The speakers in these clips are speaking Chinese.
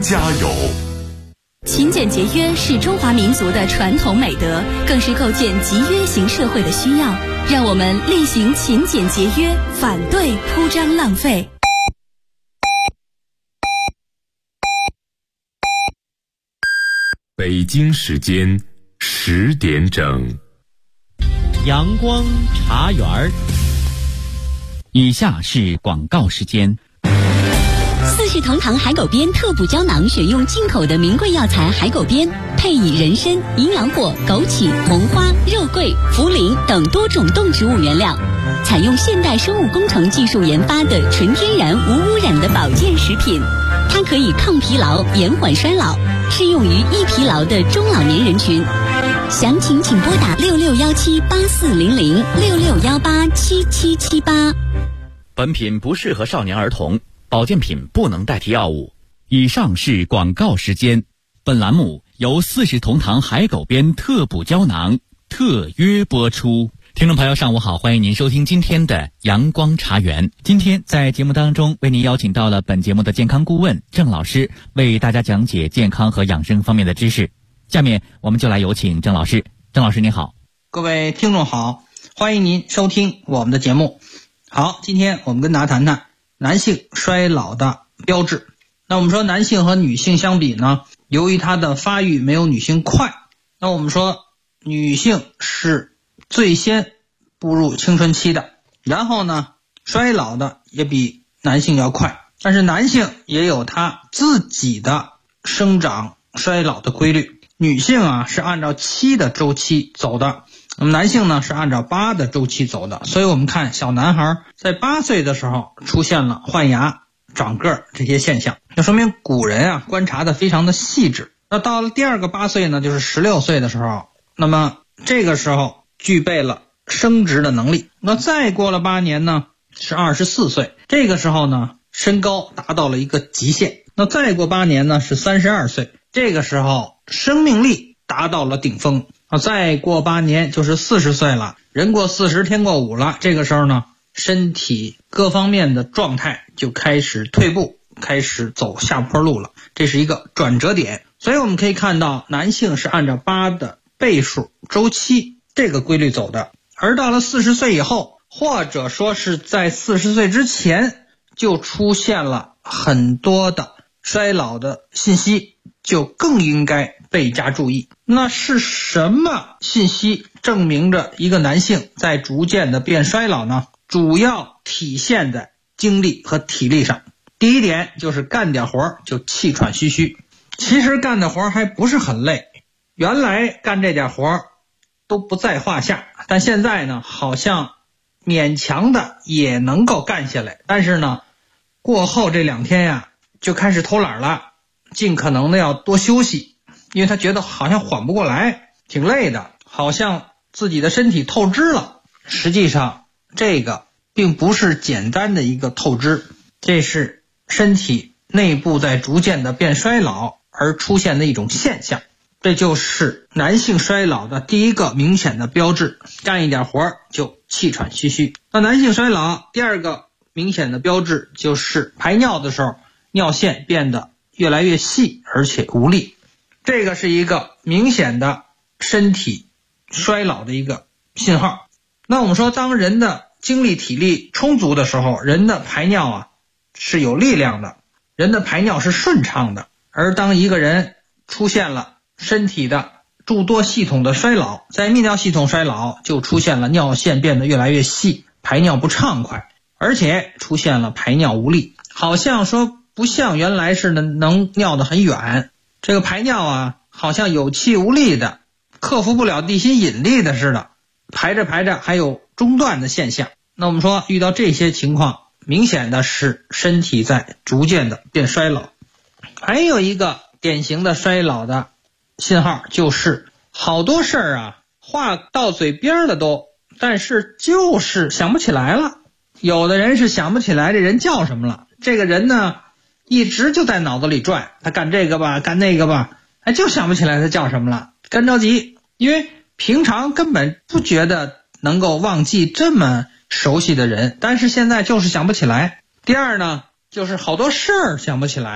加油。 勤俭节约是中华民族的传统美德，更是构建集约型社会的需要。让我们厉行勤俭节约，反对铺张浪费。 北京时间10点整。 阳光茶园儿。以下是广告时间。 四世同堂海狗鞭特补胶囊选用进口的名贵药材海狗鞭，配以人参、营养果、枸杞、红花、肉桂、茯苓等多种动植物原料，采用现代生物工程技术研发的纯天然无污染的保健食品。它可以抗疲劳、延缓衰老，适用于易疲劳的中老年人群。详情请拨打66178400 66187778。 本品不适合少年儿童，保健品不能代替药物。以上是广告时间。本栏目由四世同堂海狗鞭特补胶囊特约播出。听众朋友上午好，欢迎您收听今天的阳光茶园。今天在节目当中为您邀请到了本节目的健康顾问郑老师，为大家讲解健康和养生方面的知识。下面我们就来有请郑老师。郑老师您好。 各位听众好，欢迎您收听我们的节目。好，今天我们跟大家谈谈男性衰老的标志。那我们说男性和女性相比呢，由于他的发育没有女性快，那我们说女性是最先步入青春期的，然后呢衰老的也比男性要快，但是男性也有他自己的生长衰老的规律。女性啊是按照7的周期走的，那么男性呢是按照8的周期走的。所以我们看小男孩在8岁的时候出现了换牙、长个儿这些现象，那说明古人啊观察的非常的细致。那到了第二个8岁呢，就是16岁的时候，那么这个时候具备了生殖的能力。那再过了8年呢是24岁，这个时候呢身高达到了一个极限。那再过8年呢是32岁，这个时候生命力达到了顶峰。再过8年就是40岁了，人过40天过5了，这个时候呢身体各方面的状态就开始退步，开始走下坡路了，这是一个转折点。所以我们可以看到男性是按照8的倍数周期这个规律走的，而到了40岁以后，或者说是在40岁之前就出现了很多的衰老的信息，就更应该倍加注意。那是什么信息证明着一个男性在逐渐的变衰老呢？主要体现在精力和体力上。第一点就是干点活就气喘吁吁，其实干的活还不是很累，原来干这点活都不在话下，但现在呢好像勉强的也能够干下来，但是呢过后这2天呀就开始偷懒了，尽可能的要多休息，因为他觉得好像缓不过来，挺累的，好像自己的身体透支了。实际上这个并不是简单的一个透支，这是身体内部在逐渐的变衰老而出现的一种现象。这就是男性衰老的第一个明显的标志，干一点活就气喘吁吁。那男性衰老第二个明显的标志就是排尿的时候尿线变得越来越细而且无力，这个是一个明显的身体衰老的一个信号。那我们说当人的精力体力充足的时候，人的排尿啊是有力量的，人的排尿是顺畅的。而当一个人出现了身体的诸多系统的衰老，在泌尿系统衰老就出现了尿线变得越来越细，排尿不畅快，而且出现了排尿无力，好像说不像原来似的能尿得很远，这个排尿啊好像有气无力的，克服不了地心引力的似的，排着排着还有中断的现象。那我们说遇到这些情况，明显的是身体在逐渐的变衰老。还有一个典型的衰老的信号就是好多事儿啊话到嘴边了都，但是就是想不起来了。有的人是想不起来这人叫什么了，这个人呢一直就在脑子里转，他干这个吧干那个吧，就想不起来他叫什么了，干着急，因为平常根本不觉得能够忘记这么熟悉的人，但是现在就是想不起来。第二呢就是好多事儿想不起来，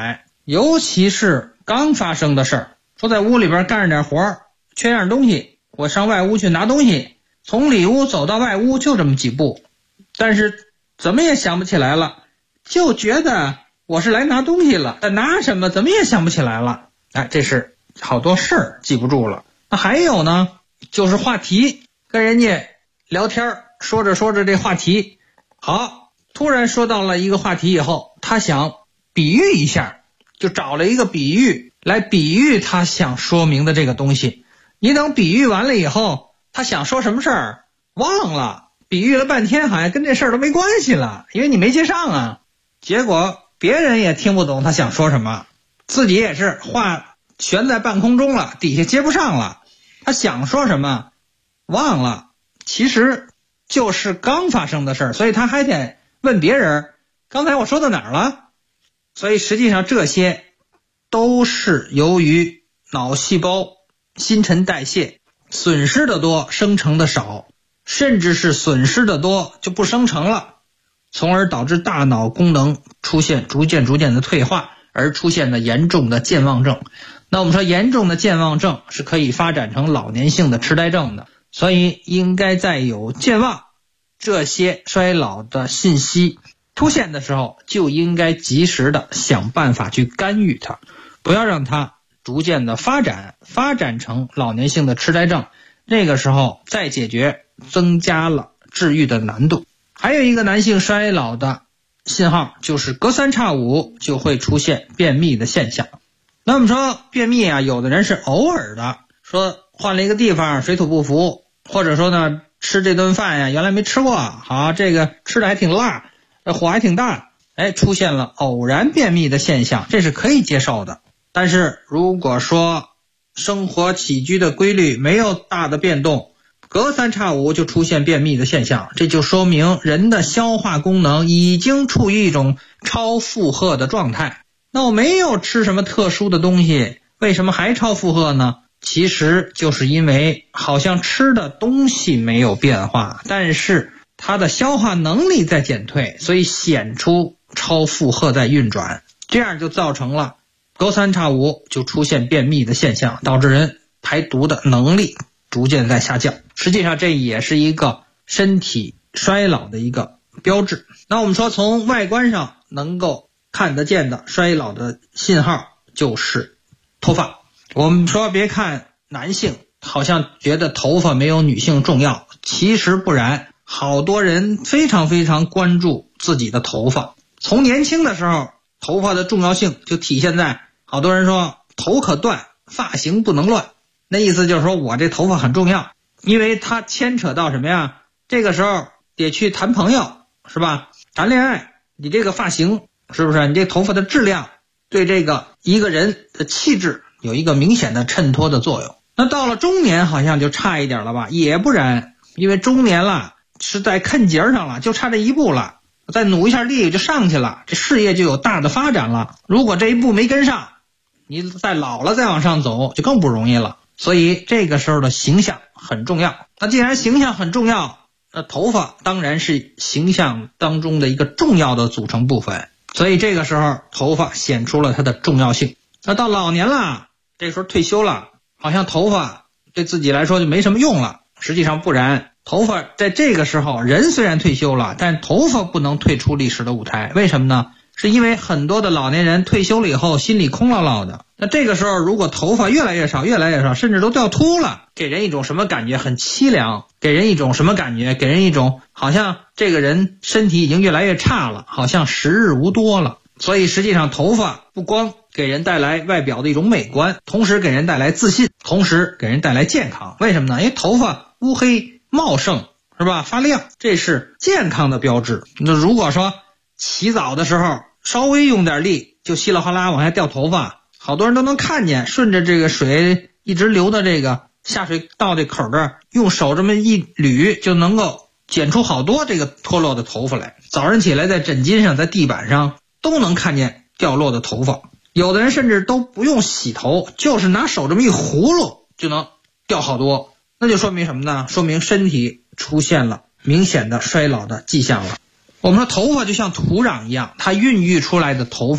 尤其是刚发生的事儿，说在屋里边干着点活，缺样东西，我上外屋去拿东西，从里屋走到外屋就这么几步，但是怎么也想不起来了，就觉得我是来拿东西了，但拿什么怎么也想不起来了。这是好多事儿记不住了。那还有呢，就是话题，跟人家聊天说着说着这话题，好，突然说到了一个话题以后，他想比喻一下，就找了一个比喻来比喻他想说明的这个东西。你等比喻完了以后，他想说什么事儿忘了，比喻了半天好像跟这事儿都没关系了，因为你没接上啊。结果别人也听不懂他想说什么，自己也是话悬在半空中了，底下接不上了，他想说什么忘了，其实就是刚发生的事儿，所以他还得问别人刚才我说到哪儿了。所以实际上这些都是由于脑细胞新陈代谢损失的多，生成的少，甚至是损失的多就不生成了，从而导致大脑功能出现逐渐的退化，而出现的严重的健忘症。那我们说严重的健忘症是可以发展成老年性的痴呆症的，所以应该在有健忘这些衰老的信息出现的时候，就应该及时的想办法去干预它，不要让它逐渐的发展成老年性的痴呆症，那个时候再解决增加了治愈的难度。还有一个男性衰老的信号，就是隔三差五就会出现便秘的现象。那我们说便秘啊，有的人是偶尔的，说换了一个地方水土不服，或者说呢吃这顿饭呀原来没吃过，好，这个吃的还挺辣，火还挺大，出现了偶然便秘的现象，这是可以接受的。但是如果说生活起居的规律没有大的变动，隔三差五就出现便秘的现象，这就说明人的消化功能已经处于一种超负荷的状态。那我没有吃什么特殊的东西，为什么还超负荷呢？其实就是因为好像吃的东西没有变化，但是它的消化能力在减退，所以显出超负荷在运转，这样就造成了隔三差五就出现便秘的现象，导致人排毒的能力逐渐在下降。实际上这也是一个身体衰老的一个标志。那我们说从外观上能够看得见的衰老的信号就是脱发。我们说别看男性好像觉得头发没有女性重要，其实不然，好多人非常关注自己的头发。从年轻的时候头发的重要性就体现在好多人说头可断，发型不能乱，那意思就是说我这头发很重要，因为它牵扯到什么呀？这个时候得去谈朋友，是吧？谈恋爱，你这个发型是不是？你这头发的质量对这个一个人的气质有一个明显的衬托的作用。那到了中年好像就差一点了吧？也不然，因为中年了是在坎节上了，就差这一步了，再努一下力就上去了，这事业就有大的发展了。如果这一步没跟上，你再老了再往上走就更不容易了。所以这个时候的形象很重要。那既然形象很重要，那头发当然是形象当中的一个重要的组成部分，所以这个时候头发显出了它的重要性。那到老年了，这时候退休了，好像头发对自己来说就没什么用了。实际上不然，头发在这个时候，人虽然退休了，但头发不能退出历史的舞台。为什么呢？是因为很多的老年人退休了以后心里空落落的，那这个时候如果头发越来越少，甚至都掉秃了，给人一种什么感觉？很凄凉。给人一种什么感觉？给人一种好像这个人身体已经越来越差了，好像时日无多了。所以实际上头发不光给人带来外表的一种美观，同时给人带来自信，同时给人带来健康。为什么呢？因为头发乌黑茂盛，是吧？发亮，这是健康的标志。那如果说洗澡的时候稍微用点力就稀里哗啦往下掉头发，好多人都能看见，顺着这个水一直流到这个下水道这口这儿，用手这么一捋就能够剪出好多这个脱落的头发来。早上起来在枕巾上在地板上都能看见掉落的头发，有的人甚至都不用洗头，就是拿手这么一葫芦就能掉好多。那就说明什么呢？说明身体出现了明显的衰老的迹象了。我们说头发就像土壤一样，它孕育出来的头发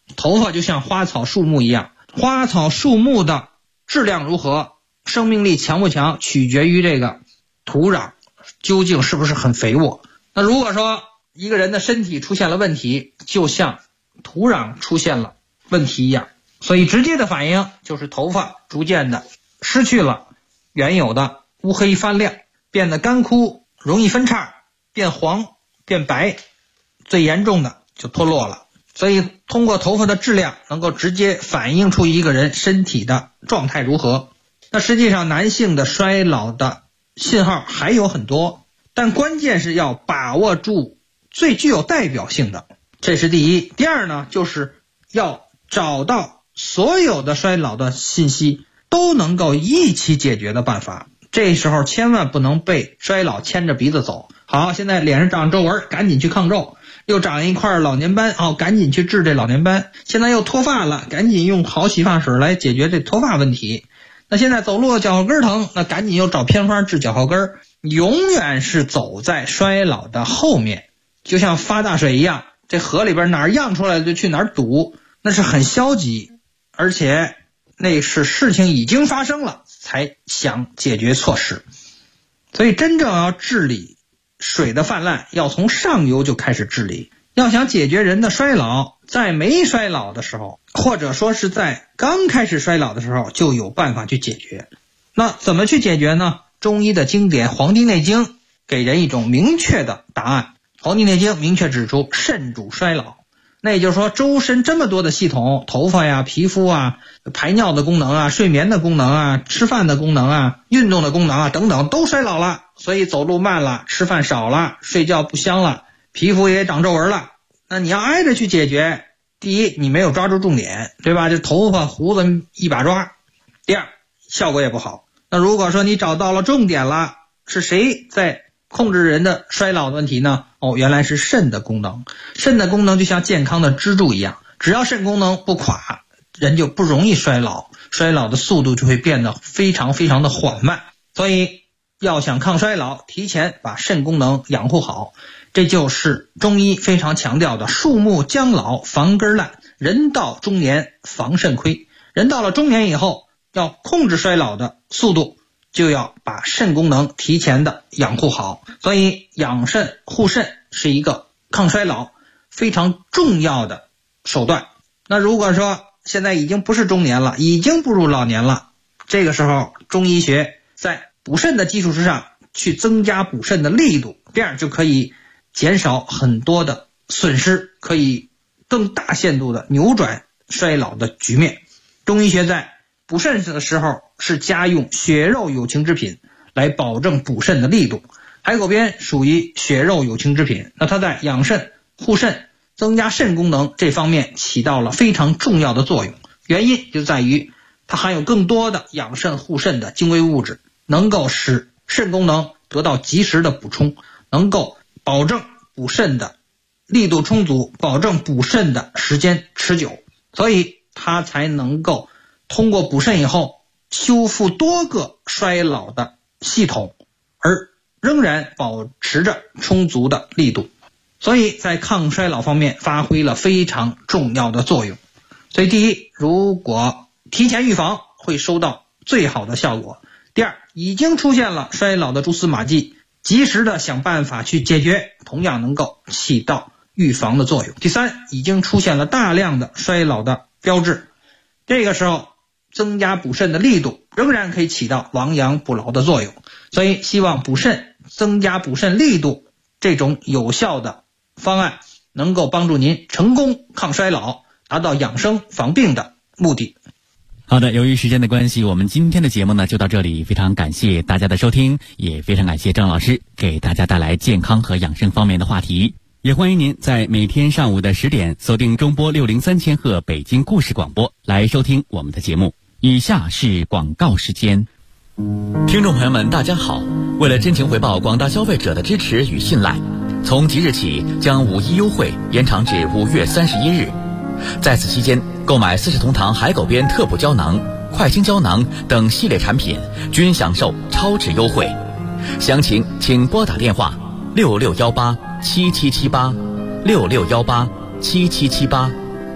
头发就像花草树木一样，花草树木的质量如何，生命力强不强，取决于这个土壤究竟是不是很肥沃。那如果说一个人的身体出现了问题，就像土壤出现了问题一样，所以直接的反应就是头发逐渐的失去了原有的乌黑发亮，变得干枯，容易分叉，变黄变白，最严重的就脱落了。所以通过头发的质量能够直接反映出一个人身体的状态如何。那实际上男性的衰老的信号还有很多，但关键是要把握住最具有代表性的，这是第一。第二呢，就是要找到所有的衰老的信息都能够一起解决的办法。这时候千万不能被衰老牵着鼻子走。好，现在脸上长皱纹，赶紧去抗皱；又长一块老年斑，赶紧去治这老年斑；现在又脱发了，赶紧用好洗发水来解决这脱发问题。那现在走路脚后跟疼，那赶紧又找偏方治脚后跟。永远是走在衰老的后面，就像发大水一样，这河里边哪儿漾出来就去哪儿堵，那是很消极，而且那是事情已经发生了才想解决措施。所以真正要治理水的泛滥，要从上游就开始治理。要想解决人的衰老，在没衰老的时候，或者说是在刚开始衰老的时候，就有办法去解决。那怎么去解决呢？中医的经典《黄帝内经》给人一种明确的答案。《黄帝内经》明确指出，肾主衰老。那也就是说，周身这么多的系统，头发呀、皮肤啊、排尿的功能啊、睡眠的功能啊、吃饭的功能啊、运动的功能啊等等，都衰老了。所以走路慢了，吃饭少了，睡觉不香了，皮肤也长皱纹了。那你要挨着去解决，第一，你没有抓住重点，对吧？这头发胡子一把抓。第二，效果也不好。那如果说你找到了重点了，是谁在控制人的衰老的问题呢？原来是肾的功能。肾的功能就像健康的支柱一样，只要肾功能不垮，人就不容易衰老，衰老的速度就会变得非常非常的缓慢。所以要想抗衰老，提前把肾功能养护好，这就是中医非常强调的树木将老防根烂，人到中年防肾亏。人到了中年以后，要控制衰老的速度，就要把肾功能提前的养护好。所以养肾护肾是一个抗衰老非常重要的手段。那如果说现在已经不是中年了，已经步入老年了，这个时候中医学在补肾的基础之上去增加补肾的力度，这样就可以减少很多的损失，可以更大限度的扭转衰老的局面。中医学在补肾的时候是加用血肉有情之品来保证补肾的力度。海狗鞭属于血肉有情之品，那它在养肾护肾增加肾功能这方面起到了非常重要的作用。原因就在于它含有更多的养肾护肾的精微物质，能够使肾功能得到及时的补充，能够保证补肾的力度充足，保证补肾的时间持久，所以它才能够通过补肾以后修复多个衰老的系统，而仍然保持着充足的力度，所以在抗衰老方面发挥了非常重要的作用。所以第一，如果提前预防会收到最好的效果。第二，已经出现了衰老的蛛丝马迹，及时的想办法去解决，同样能够起到预防的作用。第三，已经出现了大量的衰老的标志，这个时候增加补肾的力度仍然可以起到亡羊补牢的作用。所以希望补肾增加补肾力度这种有效的方案能够帮助您成功抗衰老，达到养生防病的目的。 好的，由于时间的关系，我们今天的节目呢就到这里，非常感谢大家的收听，也非常感谢郑老师给大家带来健康和养生方面的话题。也欢迎您在每天上午的10点锁定中波603千赫北京故事广播来收听我们的节目。以下是广告时间。听众朋友们大家好，为了真情回报广大消费者的支持与信赖，从即日起将5·1优惠延长至5月31日。在此期间，购买40同堂海狗鞭特补胶囊、快清胶囊等系列产品均享受超值优惠。详情请拨打电话66187778 66187778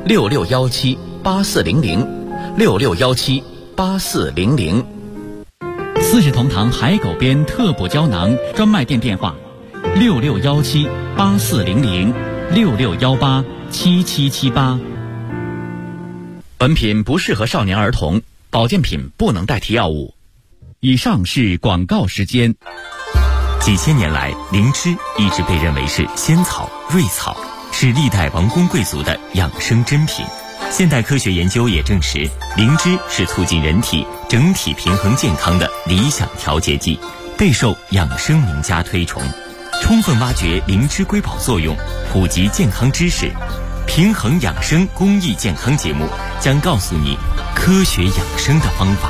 66178400，66178400。四世同堂海狗鞭特补胶囊专卖店电话：66178400，66187778。本品不适合少年儿童，保健品不能代替药物。以上是广告时间。 几千年来，灵芝一直被认为是仙草、瑞草，是历代王公贵族的养生珍品。现代科学研究也证实，灵芝是促进人体整体平衡健康的理想调节剂，备受养生名家推崇。充分挖掘灵芝瑰宝作用，普及健康知识，平衡养生公益健康节目将告诉你科学养生的方法。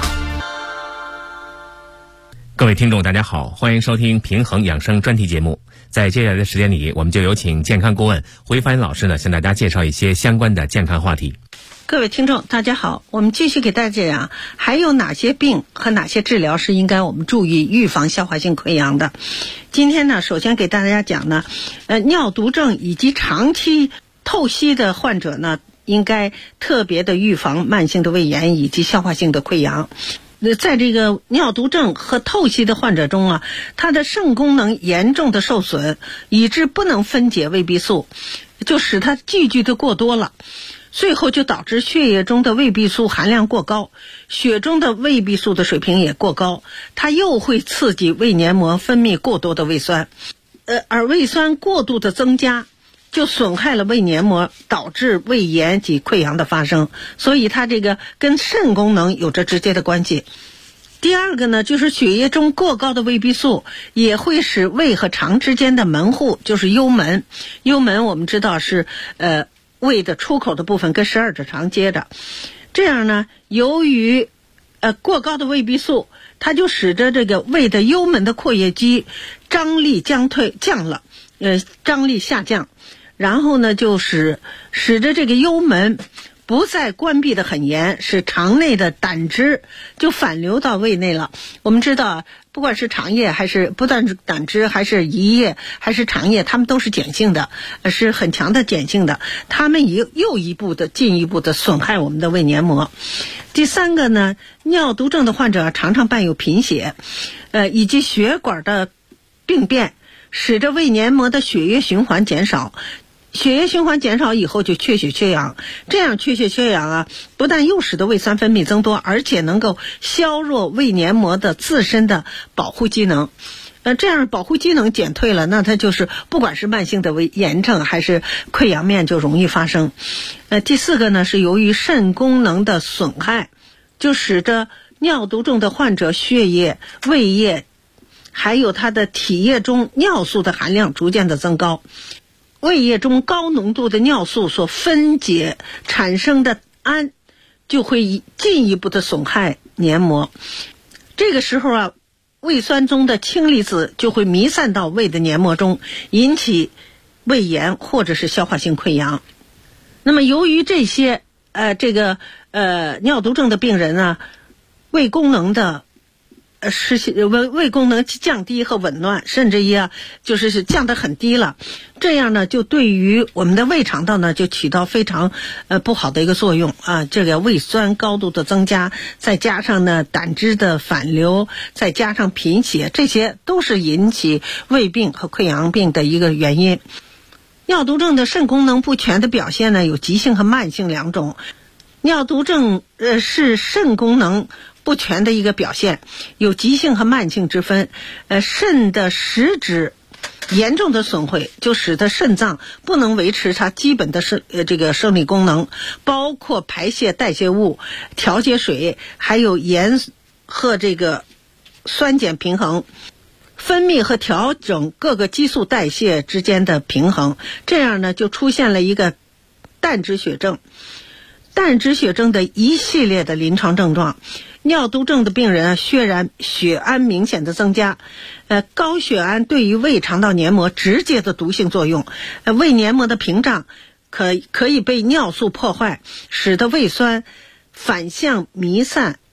各位听众大家好，欢迎收听平衡养生专题节目。在接下来的时间里，我们就有请健康顾问回帆老师呢，向大家介绍一些相关的健康话题。 各位听众大家好，我们继续给大家讲还有哪些病和哪些治疗是应该我们注意预防消化性溃疡的。今天呢，首先给大家讲呢，尿毒症以及长期透析的患者呢，应该特别的预防慢性的胃炎以及消化性的溃疡。在这个尿毒症和透析的患者中啊，他的肾功能严重的受损，以致不能分解胃壁素，就使它聚集的过多了，最后就导致血液中的胃壁素含量过高，血中的胃壁素的水平也过高，它又会刺激胃黏膜分泌过多的胃酸，而胃酸过度的增加就损害了胃黏膜，导致胃炎及溃疡的发生，所以它这个跟肾功能有着直接的关系。第二个呢，就是血液中过高的胃壁素也会使胃和肠之间的门户，就是幽门。幽门我们知道是胃的出口的部分跟12指肠接着。这样呢，由于过高的胃壁素，它就使得这个胃的幽门的括约肌张力降了，张力下降。然后呢，就使得这个幽门不再关闭的很严，使肠内的胆汁就反流到胃内了。我们知道，不管是肠液还是不但是胆汁，还是胰液，还是肠液，它们都是碱性的，是很强的碱性的，它们又进一步的损害我们的胃黏膜。第三个呢，尿毒症的患者常常伴有贫血，以及血管的病变，使得胃黏膜的血液循环减少。血液循环减少以后就缺血缺氧，这样缺血缺氧啊，不但又使得胃酸分泌增多，而且能够削弱胃黏膜的自身的保护机能。这样保护机能减退了，那它就是不管是慢性的胃炎症还是溃疡面就容易发生。第四个呢，是由于肾功能的损害，就使得尿毒症的患者血液、胃液还有他的体液中尿素的含量逐渐的增高。胃液中高浓度的尿素所分解产生的氨就会进一步的损害黏膜。这个时候啊，胃酸中的氢离子就会弥散到胃的黏膜中，引起胃炎或者是消化性溃疡。那么由于这些尿毒症的病人呢，胃功能的胃功能降低和紊乱，甚至于就是降得很低了，这样呢就对于我们的胃肠道呢就起到非常不好的一个作用啊。这个胃酸高度的增加，再加上呢胆汁的反流，再加上贫血，这些都是引起胃病和溃疡病的一个原因。尿毒症的肾功能不全的表现呢，有急性和慢性两种。尿毒症是肾功能不全的一个表现，有急性和慢性之分。肾的实质严重的损毁，就使得肾脏不能维持它基本的生理功能，包括排泄代谢物、调节水，还有盐和这个酸碱平衡，分泌和调整各个激素代谢之间的平衡。这样呢，就出现了一个淡脂血症。淡脂血症的一系列的临床症状。尿毒症的病人血氨明显的增加，高血氨对于胃肠道黏膜直接的毒性作用，胃黏膜的屏障可以被尿素破坏，使得胃酸反向弥散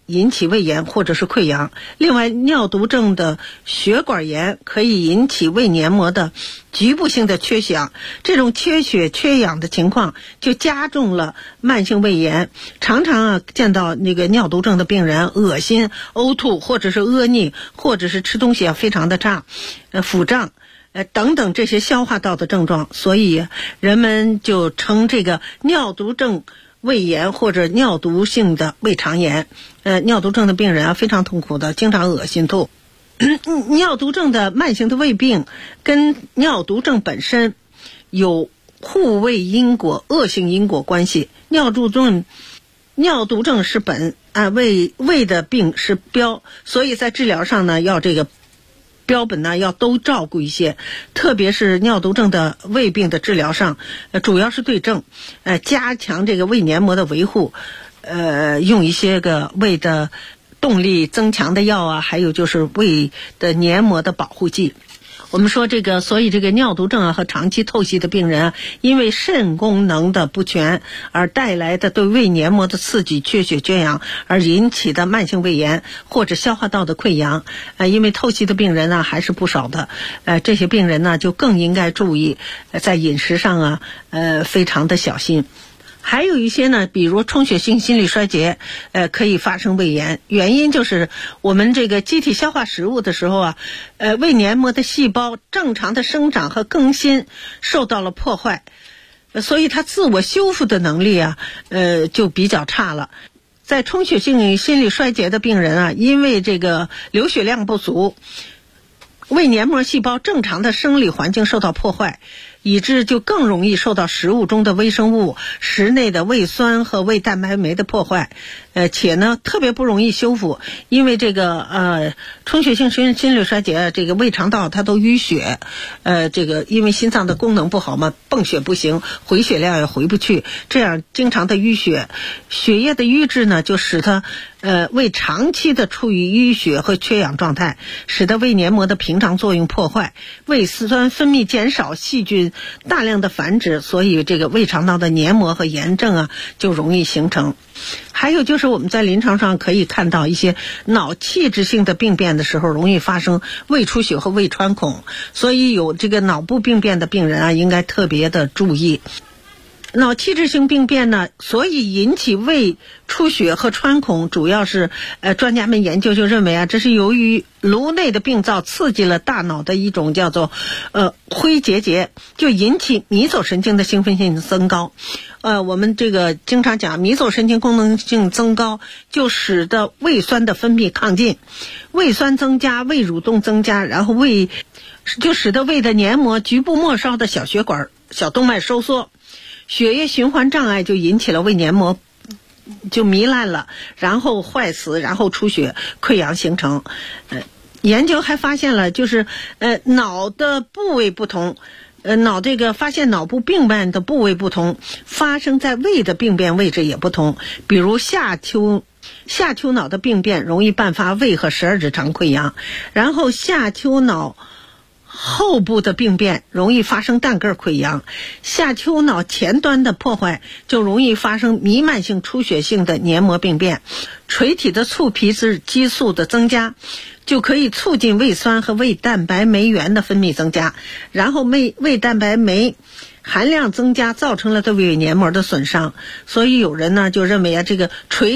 引起胃炎或者是溃疡。另外，尿毒症的血管炎可以引起胃黏膜的局部性的缺血，这种缺血缺氧的情况就加重了慢性胃炎。常常见到那个尿毒症的病人恶心、呕吐，或者是屙逆，或者是吃东西非常的差，腹胀等等这些消化道的症状，所以人们就称这个尿毒症胃炎或者尿毒性的胃肠炎。尿毒症的病人非常痛苦的，经常恶心吐。尿毒症的慢性的胃病跟尿毒症本身有互为因果、恶性因果关系。尿毒症是本，胃的病是标，所以在治疗上呢，要这个标本呢要都照顾一些，特别是尿毒症的胃病的治疗上，主要是对症，加强这个胃黏膜的维护，用一些个胃的动力增强的药啊，还有就是胃的黏膜的保护剂。我们说所以这个尿毒症和长期透析的病人因为肾功能的不全而带来的对胃黏膜的刺激、缺血缺氧而引起的慢性胃炎或者消化道的溃疡，因为透析的病人还是不少的，这些病人呢就更应该注意在饮食上非常的小心。还有一些呢，比如充血性心力衰竭，可以发生胃炎，原因就是我们这个机体消化食物的时候胃黏膜的细胞正常的生长和更新受到了破坏，所以它自我修复的能力就比较差了。在充血性心力衰竭的病人因为这个流血量不足，胃黏膜细胞正常的生理环境受到破坏，以致就更容易受到食物中的微生物、食内的胃酸和胃蛋白酶的破坏，且呢特别不容易修复。因为这个充血性心力衰竭，这个胃肠道它都淤血，这个因为心脏的功能不好嘛，泵血不行，回血量也回不去，这样经常的淤血，血液的瘀滞呢就使它胃长期的处于淤血和缺氧状态，使得胃黏膜的屏障作用破坏，胃酸分泌减少，细菌大量的繁殖，所以这个胃肠道的黏膜和炎症就容易形成。还有就是我们在临床上可以看到一些脑器质性的病变的时候容易发生胃出血和胃穿孔，所以有这个脑部病变的病人应该特别的注意。脑器质性病变呢，所以引起胃出血和穿孔，主要是专家们研究就认为这是由于颅内的病灶刺激了大脑的一种叫做灰结，就引起迷走神经的兴奋性增高。我们这个经常讲迷走神经功能性增高，就使得胃酸的分泌亢进，胃酸增加，胃蠕动增加，然后就使得胃的黏膜局部末梢的小血管、小动脉收缩，血液循环障碍就引起了胃黏膜就糜烂了，然后坏死，然后出血溃疡形成。研究还发现了就是脑的部位不同，发现脑部病变的部位不同，发生在胃的病变位置也不同。比如下丘脑的病变容易伴发胃和十二指肠溃疡，然后下丘脑后部的病变容易发生蛋盖溃疡，下丘脑前端的破坏就容易发生弥漫性出血性的黏膜病变。垂体的促皮质激素的增加就可以促进胃酸和胃蛋白酶原的分泌增加，然后胃蛋白酶含量增加，造成了对胃黏膜的损伤。所以有人呢就认为这个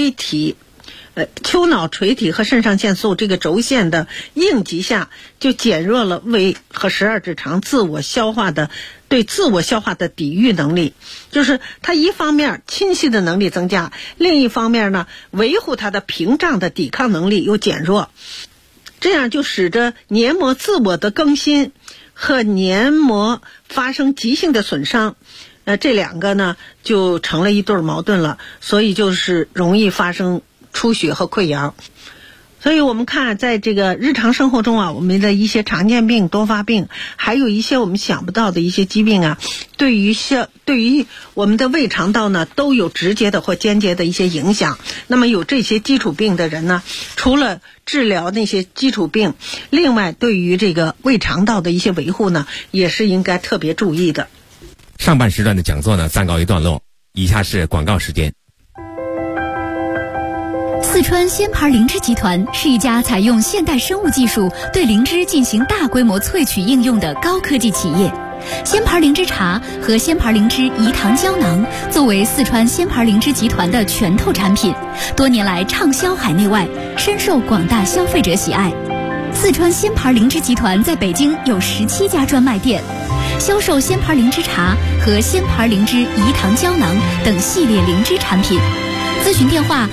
丘脑垂体和肾上腺素这个轴线的应急下，就减弱了胃和十二指肠对自我消化的抵御能力，就是它一方面侵袭的能力增加，另一方面呢维护它的屏障的抵抗能力又减弱，这样就使得黏膜自我的更新和黏膜发生急性的损伤，这两个呢就成了一对矛盾了，所以就是容易发生出血和溃疡。所以我们看在这个日常生活中我们的一些常见病、多发病，还有一些我们想不到的一些疾病对于我们的胃肠道呢都有直接的或间接的一些影响。那么有这些基础病的人呢，除了治疗那些基础病，另外对于这个胃肠道的一些维护呢也是应该特别注意的。 上半时段的讲座呢暂告一段落，以下是广告时间。 四川鲜牌灵芝集团是一家采用现代生物技术对灵芝进行大规模萃取应用的高科技企业。鲜牌灵芝茶和鲜牌灵芝饴糖胶囊作为四川鲜牌灵芝集团的拳头产品，多年来畅销海内外，深受广大消费者喜爱。四川鲜牌灵芝集团在北京有17家专卖店，销售鲜牌灵芝茶和鲜牌灵芝饴糖胶囊等系列灵芝产品。咨询电话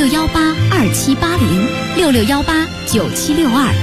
66182780，66189762。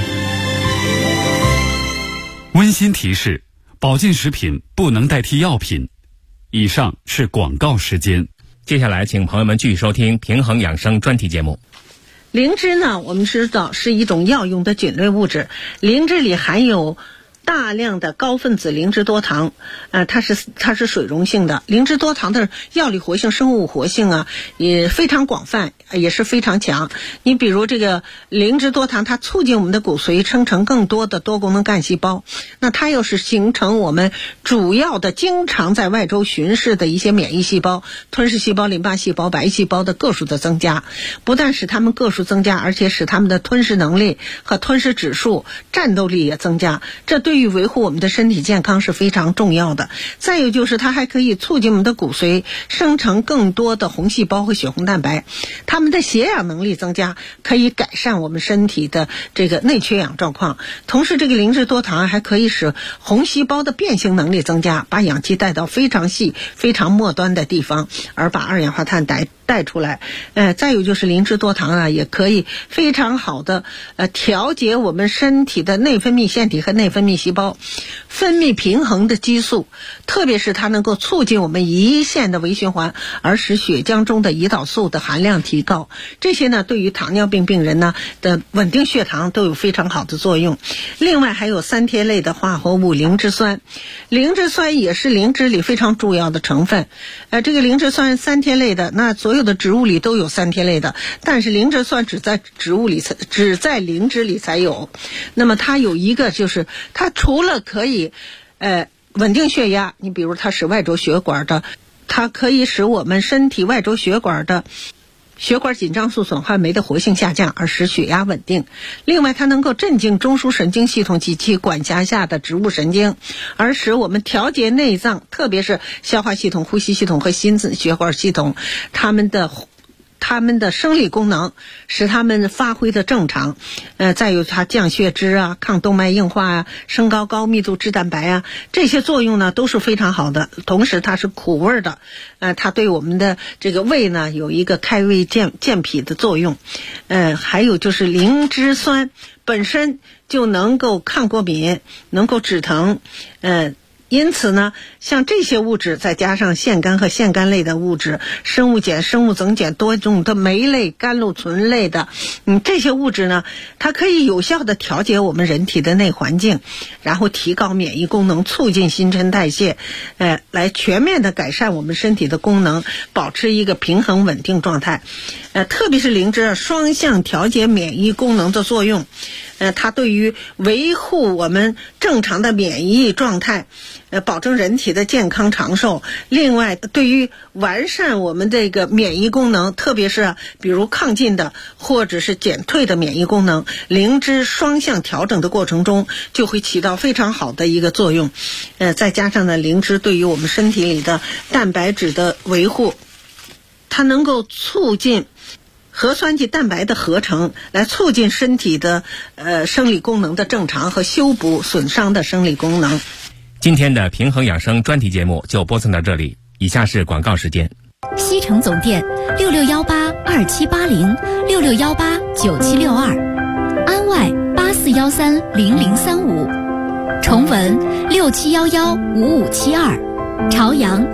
温馨提示：保健食品不能代替药品。以上是广告时间。 接下来，请朋友们继续收听平衡养生专题节目。 灵芝呢，我们知道是一种药用的菌类物质，灵芝里含有大量的高分子灵芝多糖，它是水溶性的。灵芝多糖的药理活性、生物活性啊，也非常广泛，也是非常强。你比如这个灵芝多糖，它促进我们的骨髓生成更多的多功能干细胞，那它又是形成我们主要的经常在外周巡视的一些免疫细胞、吞噬细胞、淋巴细胞、白细胞的个数的增加，不但使它们个数增加，而且使它们的吞噬能力和吞噬指数、战斗力也增加。这对于维护我们的身体健康是非常重要的。再有就是它还可以促进我们的骨髓生成更多的红细胞和血红蛋白，它们的血氧能力增加，可以改善我们身体的这个内缺氧状况。同时这个灵芝多糖还可以使红细胞的变形能力增加，把氧气带到非常细非常末端的地方，而把二氧化碳带出来。再有就是灵芝多糖啊，也可以非常好的调节我们身体的内分泌腺体和内分泌细胞分泌平衡的激素，特别是它能够促进我们胰腺的微循环，而使血浆中的胰岛素的含量提高。这些呢，对于糖尿病病人呢的稳定血糖都有非常好的作用。另外还有三萜类的化合物灵芝酸，灵芝酸也是灵芝里非常重要的成分。这个灵芝酸三萜类的，那所有的植物里都有三萜类的，但是灵芝酸只在灵芝里才有。那么它有一个就是它除了可以稳定血压，你比如它使外周血管的，它可以使我们身体外周血管的血管紧张素损害酶的活性下降，而使血压稳定。另外它能够镇静中枢神经系统及其管辖下的植物神经，而使我们调节内脏，特别是消化系统、呼吸系统和心血管系统它们的生理功能，使它们发挥的正常。再有它降血脂啊、抗动脉硬化啊、升高高密度脂蛋白啊，这些作用呢都是非常好的。同时它是苦味的，它对我们的这个胃呢有一个开胃健脾的作用。还有就是灵芝酸本身就能够抗过敏，能够止疼。因此呢，像这些物质再加上腺苷和腺苷类的物质、生物碱、生物增碱、多种的酶类、甘露醇类的，这些物质呢，它可以有效的调节我们人体的内环境，然后提高免疫功能，促进新陈代谢，来全面的改善我们身体的功能，保持一个平衡稳定状态。特别是灵芝双向调节免疫功能的作用，它对于维护我们正常的免疫状态，保证人体的健康长寿。另外对于完善我们这个免疫功能，特别是比如抗进的或者是减退的免疫功能，灵芝双向调整的过程中就会起到非常好的一个作用。再加上呢，灵芝对于我们身体里的蛋白质的维护，它能够促进核酸基蛋白的合成，来促进身体的生理功能的正常和修补损伤的生理功能。 今天的平衡养生专题节目就播送到这里，以下是广告时间。 西城总店66182780，66189762，安外84130035，重文67115572，朝阳